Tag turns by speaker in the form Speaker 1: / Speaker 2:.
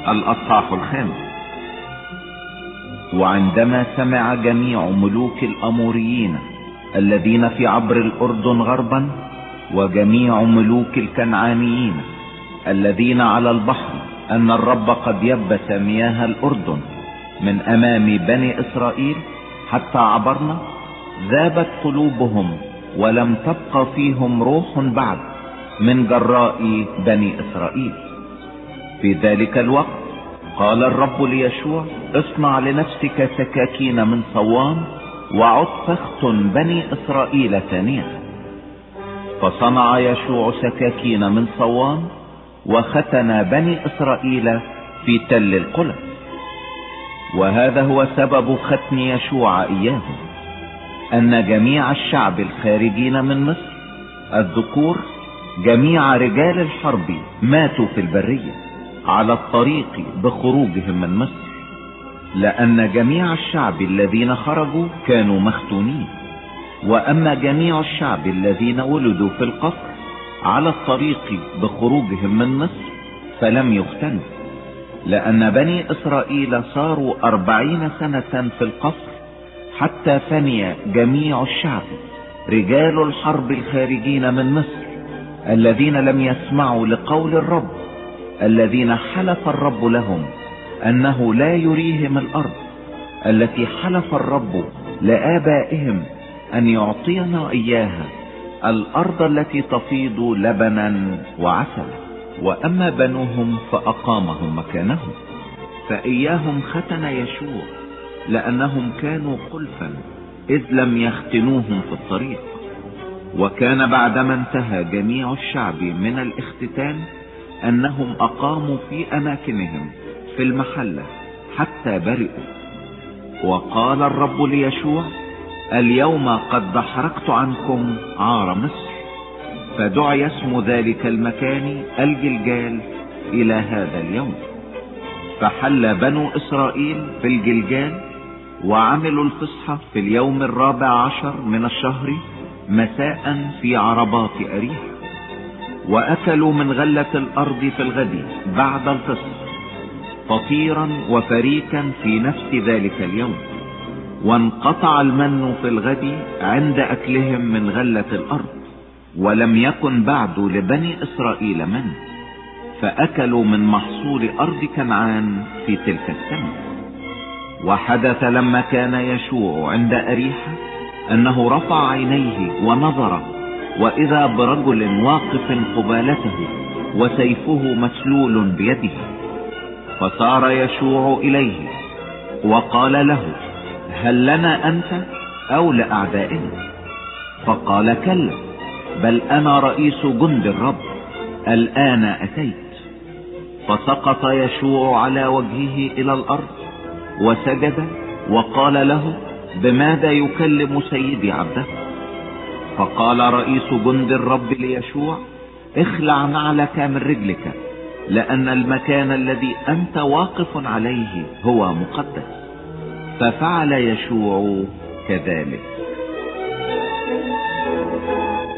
Speaker 1: الأصحاح 5. وعندما سمع جميع ملوك الأموريين الذين في عبر الأردن غربا، وجميع ملوك الكنعانيين الذين على البحر، أن الرب قد يبس مياه الأردن من أمام بني إسرائيل حتى عبرنا، ذابت قلوبهم ولم تبقى فيهم روح بعد من جراء بني إسرائيل. في ذلك الوقت قال الرب ليشوع: اصنع لنفسك سكاكين من صوان، وعد فاختن بني إسرائيل ثانية. فصنع يشوع سكاكين من صوان، وختن بني إسرائيل في تل القلب. وهذا هو سبب ختن يشوع إياهم: أن جميع الشعب الخارجين من مصر الذكور، جميع رجال الحرب، ماتوا في البرية على الطريق بخروجهم من مصر، لأن جميع الشعب الذين خرجوا كانوا مختونين. وأما جميع الشعب الذين ولدوا في القفر على الطريق بخروجهم من مصر فلم يختنوا، لأن بني إسرائيل صاروا 40 سنة في القفر حتى فني جميع الشعب، رجال الحرب الخارجين من مصر، الذين لم يسمعوا لقول الرب، الذين حلف الرب لهم أنه لا يريهم الأرض التي حلف الرب لآبائهم أن يعطينا إياها، الأرض التي تفيض لبنا وعسلا. وأما بنوهم فأقامهم مكانهم، فإياهم ختن يشوع، لأنهم كانوا خلفا إذ لم يختنوهم في الطريق. وكان بعدما انتهى جميع الشعب من الاختتان أنهم أقاموا في أماكنهم في المحلة حتى برئوا. وقال الرب ليشوع: اليوم قد دحرجت عنكم عار مصر. فدعي اسم ذلك المكان الجلجال إلى هذا اليوم. فحل بنو إسرائيل في الجلجال، وعملوا الفصح في اليوم 14 من الشهر مساء في عربات أريح. وأكلوا من غلة الأرض في الغد بعد الفصح فطيرا وفريكا في نفس ذلك اليوم. وانقطع المن في الغد عند أكلهم من غلة الأرض، ولم يكن بعد لبني إسرائيل من، فأكلوا من محصول أرض كنعان في تلك السنة. وحدث لما كان يشوع عند أريحة أنه رفع عينيه ونظر، وإذا برجل واقف قبالته وسيفه مسلول بيده. فصار يشوع إليه وقال له: هل لنا أنت أو لأعدائنا؟ فقال: كلا، بل أنا رئيس جند الرب، الآن أتيت. فسقط يشوع على وجهه إلى الأرض وسجد، وقال له: بماذا يكلم سيدي عبده؟ فقال رئيس جند الرب ليشوع: اخلع نعلك من رجلك، لأن المكان الذي أنت واقف عليه هو مقدس. ففعل يشوع كذلك.